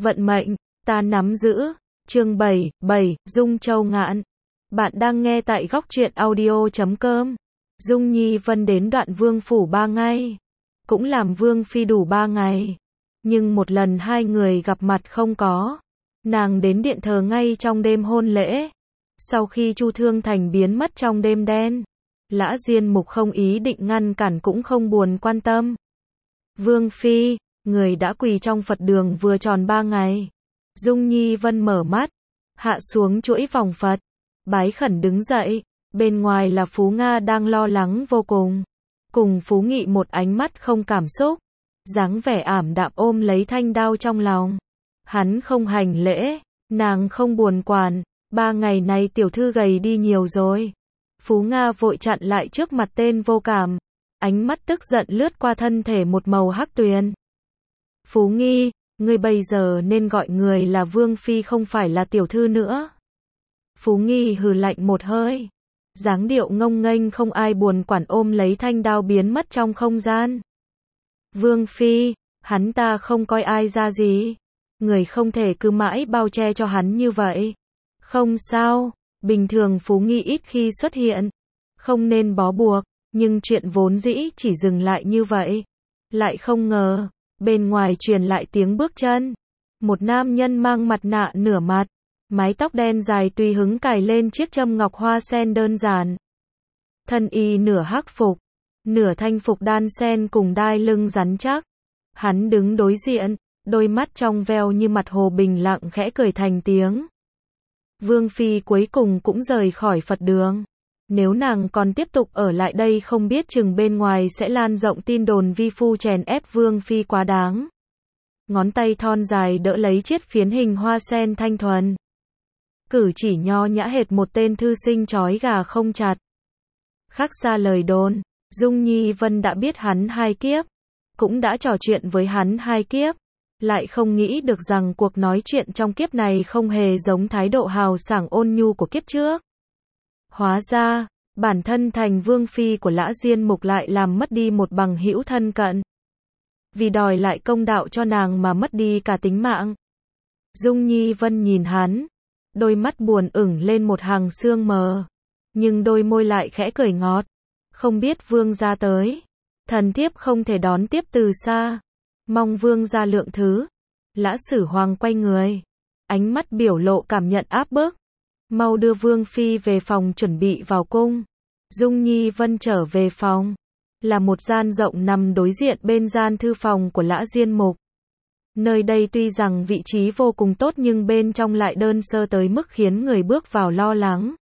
Vận mệnh, ta nắm giữ. Chương 7, Dung Châu Ngạn. Bạn đang nghe tại góc truyện audio.com. Dung Nhi Vân đến Đoạn Vương phủ 3 ngày. Cũng làm Vương phi đủ 3 ngày. Nhưng một lần hai người gặp mặt không có. Nàng đến điện thờ ngay trong đêm hôn lễ. Sau khi Chu Thương Thành biến mất trong đêm đen, Lã Diên Mục không ý định ngăn cản cũng không buồn quan tâm. Vương phi, người đã quỳ trong Phật đường vừa tròn 3 ngày. Dung Nhi Vân mở mắt, hạ xuống chuỗi vòng Phật, bái khẩn đứng dậy. Bên ngoài là Phú Nga đang lo lắng vô cùng. Cùng Phú Nghị một ánh mắt không cảm xúc, dáng vẻ ảm đạm ôm lấy thanh đao trong lòng. Hắn không hành lễ, nàng không buồn quản. 3 ngày này tiểu thư gầy đi nhiều rồi. Phú Nga vội chặn lại trước mặt tên vô cảm. Ánh mắt tức giận lướt qua thân thể một màu hắc tuyền. Phú Nghi, ngươi bây giờ nên gọi người là Vương phi không phải là tiểu thư nữa. Phú Nghi hừ lạnh một hơi. Dáng điệu ngông nghênh không ai buồn quản ôm lấy thanh đao biến mất trong không gian. Vương phi, hắn ta không coi ai ra gì. Người không thể cứ mãi bao che cho hắn như vậy. Không sao, bình thường Phú Nghi ít khi xuất hiện. Không nên bó buộc, nhưng chuyện vốn dĩ chỉ dừng lại như vậy. Lại không ngờ, bên ngoài truyền lại tiếng bước chân. Một nam nhân mang mặt nạ nửa mặt, mái tóc đen dài tùy hứng cài lên chiếc châm ngọc hoa sen đơn giản. Thân y nửa hắc phục, nửa thanh phục đan sen cùng đai lưng rắn chắc. Hắn đứng đối diện, đôi mắt trong veo như mặt hồ bình lặng khẽ cười thành tiếng. Vương phi cuối cùng cũng rời khỏi Phật đường. Nếu nàng còn tiếp tục ở lại đây không biết chừng bên ngoài sẽ lan rộng tin đồn vi phu chèn ép Vương phi quá đáng. Ngón tay thon dài đỡ lấy chiếc phiến hình hoa sen thanh thuần. Cử chỉ nho nhã hệt một tên thư sinh trói gà không chặt. Khác xa lời đồn, Dung Nhi Vân đã biết hắn 2 kiếp, cũng đã trò chuyện với hắn 2 kiếp, lại không nghĩ được rằng cuộc nói chuyện trong kiếp này không hề giống thái độ hào sảng ôn nhu của kiếp trước. Hóa ra, bản thân thành Vương phi của Lã Diên Mục lại làm mất đi một bằng hữu thân cận. Vì đòi lại công đạo cho nàng mà mất đi cả tính mạng. Dung Nhi Vân nhìn hắn, đôi mắt buồn ửng lên một hàng sương mờ, nhưng đôi môi lại khẽ cười ngọt. Không biết Vương gia tới, thần thiếp không thể đón tiếp từ xa, mong Vương gia lượng thứ. Lã Sử Hoàng quay người, ánh mắt biểu lộ cảm nhận áp bức. Mau đưa Vương phi về phòng chuẩn bị vào cung. Dung Nhi Vân trở về phòng, là một gian rộng nằm đối diện bên gian thư phòng của Lã Diên Mục. Nơi đây tuy rằng vị trí vô cùng tốt nhưng bên trong lại đơn sơ tới mức khiến người bước vào lo lắng.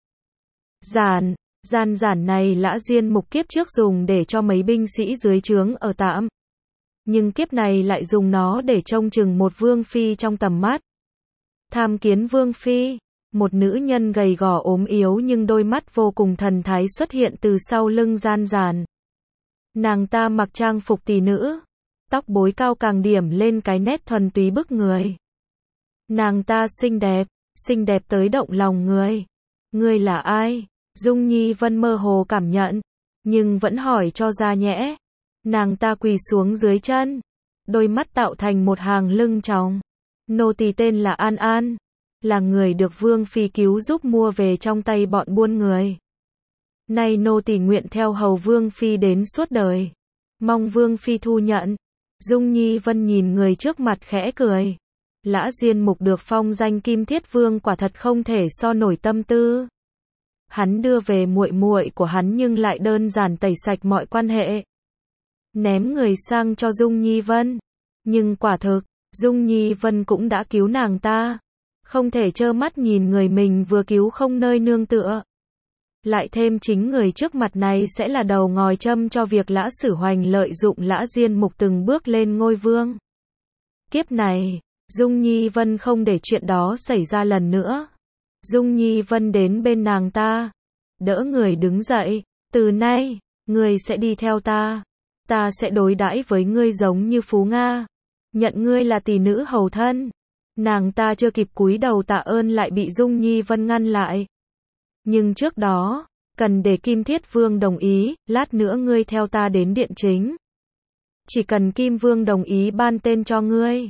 Gian giản này Lã Diên Mục kiếp trước dùng để cho mấy binh sĩ dưới trướng ở tạm. Nhưng kiếp này lại dùng nó để trông chừng một Vương phi trong tầm mắt. Tham kiến Vương phi, một nữ nhân gầy gò ốm yếu nhưng đôi mắt vô cùng thần thái xuất hiện từ sau lưng gian giản. Nàng ta mặc trang phục tỷ nữ, tóc bối cao càng điểm lên cái nét thuần túy bức người. Nàng ta xinh đẹp tới động lòng người. Ngươi là ai? Dung Nhi Vân mơ hồ cảm nhận, nhưng vẫn hỏi cho ra nhẽ. Nàng ta quỳ xuống dưới chân, đôi mắt tạo thành một hàng lưng tròng. Nô tỳ tên là An An, là người được Vương phi cứu giúp mua về trong tay bọn buôn người. Nay nô tỳ nguyện theo hầu Vương phi đến suốt đời, mong Vương phi thu nhận. Dung Nhi Vân nhìn người trước mặt khẽ cười. Lã Diên Mục được phong danh Kim Thiết Vương quả thật không thể so nổi tâm tư. Hắn đưa về muội muội của hắn nhưng lại đơn giản tẩy sạch mọi quan hệ, ném người sang cho Dung Nhi Vân. Nhưng quả thực, Dung Nhi Vân cũng đã cứu nàng ta, không thể trơ mắt nhìn người mình vừa cứu không nơi nương tựa. Lại thêm chính người trước mặt này sẽ là đầu ngòi châm cho việc Lã Sử Hoành lợi dụng Lã Diên Mục từng bước lên ngôi vương. Kiếp này, Dung Nhi Vân không để chuyện đó xảy ra lần nữa. Dung Nhi Vân đến bên nàng ta, đỡ người đứng dậy. Từ nay, ngươi sẽ đi theo ta. Ta sẽ đối đãi với ngươi giống như Phú Nga, nhận ngươi là tỷ nữ hầu thân. Nàng ta chưa kịp cúi đầu tạ ơn lại bị Dung Nhi Vân ngăn lại. Nhưng trước đó, cần để Kim Thiết Vương đồng ý, lát nữa ngươi theo ta đến điện chính. Chỉ cần Kim Vương đồng ý ban tên cho ngươi,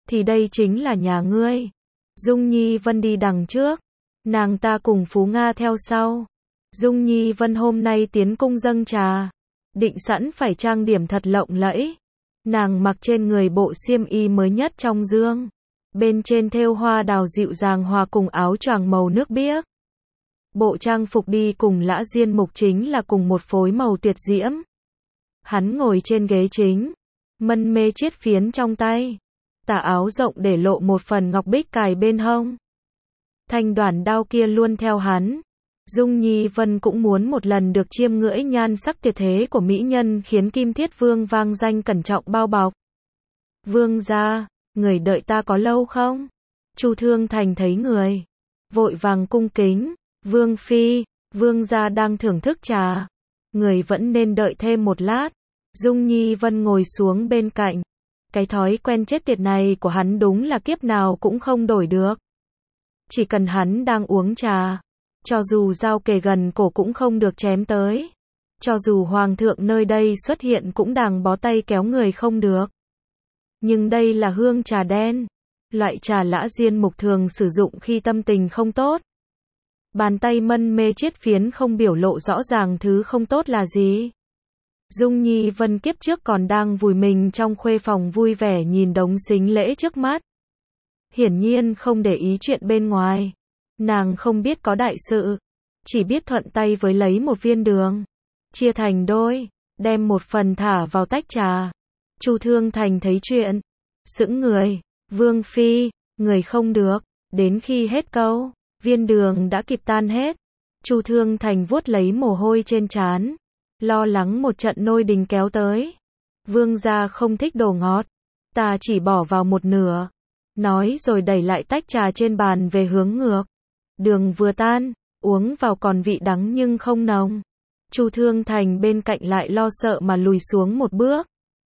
thì đây chính là nhà ngươi. Dung Nhi Vân đi đằng trước, nàng ta cùng Phú Nga theo sau. Dung Nhi Vân hôm nay tiến cung dâng trà, định sẵn phải trang điểm thật lộng lẫy. Nàng mặc trên người bộ xiêm y mới nhất trong dương, bên trên thêu hoa đào dịu dàng hòa cùng áo choàng màu nước biếc. Bộ trang phục đi cùng Lã Diên Mục chính là cùng một phối màu tuyệt diễm. Hắn ngồi trên ghế chính, mân mê chiết phiến trong tay, tà áo rộng để lộ một phần ngọc bích cài bên hông. Thanh đoản đao kia luôn theo hắn. Dung Nhi Vân cũng muốn một lần được chiêm ngưỡi nhan sắc tuyệt thế của mỹ nhân khiến Kim Thiết Vương vang danh cẩn trọng bao bọc. Vương gia, người đợi ta có lâu không? Chu Thương Thành thấy người, vội vàng cung kính. Vương phi, vương gia đang thưởng thức trà, người vẫn nên đợi thêm một lát. Dung Nhi Vân ngồi xuống bên cạnh. Cái thói quen chết tiệt này của hắn đúng là kiếp nào cũng không đổi được. Chỉ cần hắn đang uống trà, cho dù dao kề gần cổ cũng không được chém tới. Cho dù hoàng thượng nơi đây xuất hiện cũng đàng bó tay kéo người không được. Nhưng đây là hương trà đen, loại trà Lã Diên Mục thường sử dụng khi tâm tình không tốt. Bàn tay mân mê chiết phiến không biểu lộ rõ ràng thứ không tốt là gì. Dung Nhi Vân kiếp trước còn đang vùi mình trong khuê phòng vui vẻ nhìn đống sính lễ trước mắt. Hiển nhiên không để ý chuyện bên ngoài. Nàng không biết có đại sự, chỉ biết thuận tay với lấy một viên đường, chia thành đôi, đem một phần thả vào tách trà. Chu Thương Thành thấy chuyện, sững người. Vương phi, người không được. Đến khi hết câu, viên đường đã kịp tan hết. Chu Thương Thành vuốt lấy mồ hôi trên trán, lo lắng một trận nôi đình kéo tới. Vương gia không thích đồ ngọt, ta chỉ bỏ vào một nửa. Nói rồi đẩy lại tách trà trên bàn về hướng ngược. Đường vừa tan, uống vào còn vị đắng nhưng không nồng. Chu Thương Thành bên cạnh lại lo sợ mà lùi xuống một bước.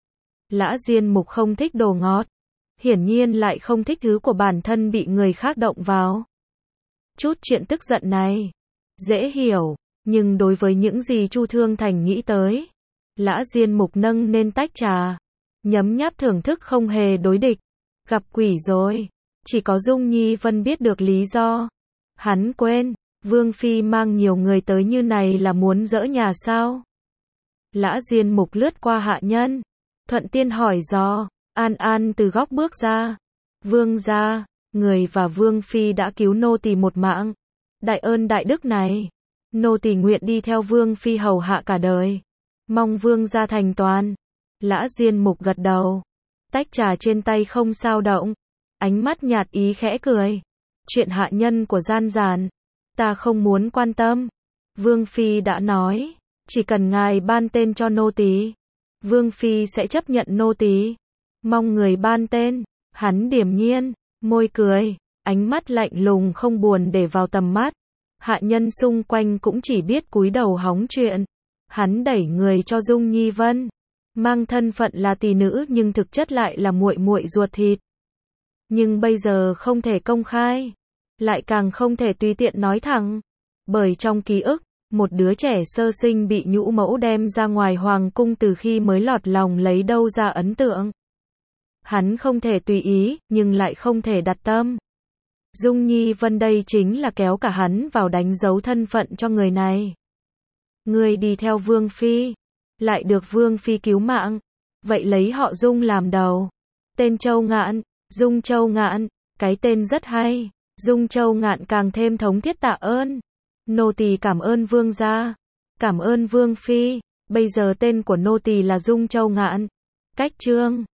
Lã Diên Mục không thích đồ ngọt, hiển nhiên lại không thích thứ của bản thân bị người khác động vào. Chút chuyện tức giận này, dễ hiểu, nhưng đối với những gì Chu Thương Thành nghĩ tới, Lã Diên Mục nâng nên tách trà, nhấm nháp thưởng thức không hề đối địch. Gặp quỷ rồi, chỉ có Dung Nhi Vân biết được lý do. Hắn quên, Vương phi mang nhiều người tới như này là muốn dỡ nhà sao? Lã Diên Mục lướt qua hạ nhân, thuận tiên hỏi dò. An An từ góc bước ra. Vương gia, người và Vương phi đã cứu nô tỳ một mạng. Đại ơn đại đức này, nô tỳ nguyện đi theo Vương phi hầu hạ cả đời. Mong vương gia thành toàn. Lã Diên Mục gật đầu. Tách trà trên tay không sao động. Ánh mắt nhạt ý khẽ cười. Chuyện hạ nhân của gian giàn, ta không muốn quan tâm. Vương phi đã nói, chỉ cần ngài ban tên cho nô tỳ, Vương phi sẽ chấp nhận nô tỳ. Mong người ban tên. Hắn điềm nhiên, môi cười, ánh mắt lạnh lùng không buồn để vào tầm mắt. Hạ nhân xung quanh cũng chỉ biết cúi đầu hóng chuyện. Hắn đẩy người cho Dung Nhi Vân, mang thân phận là tỷ nữ nhưng thực chất lại là muội muội ruột thịt. Nhưng bây giờ không thể công khai, lại càng không thể tùy tiện nói thẳng, bởi trong ký ức, một đứa trẻ sơ sinh bị nhũ mẫu đem ra ngoài hoàng cung từ khi mới lọt lòng lấy đâu ra ấn tượng. Hắn không thể tùy ý, nhưng lại không thể đặt tâm. Dung Nhi Vân đây chính là kéo cả hắn vào đánh dấu thân phận cho người này. Người đi theo Vương phi, lại được Vương phi cứu mạng, vậy lấy họ Dung làm đầu. Tên Châu Ngạn, Dung Châu Ngạn, cái tên rất hay. Dung Châu Ngạn càng thêm thống thiết tạ ơn. Nô tỳ cảm ơn vương gia, cảm ơn Vương phi, bây giờ tên của nô tỳ là Dung Châu Ngạn. Cách chương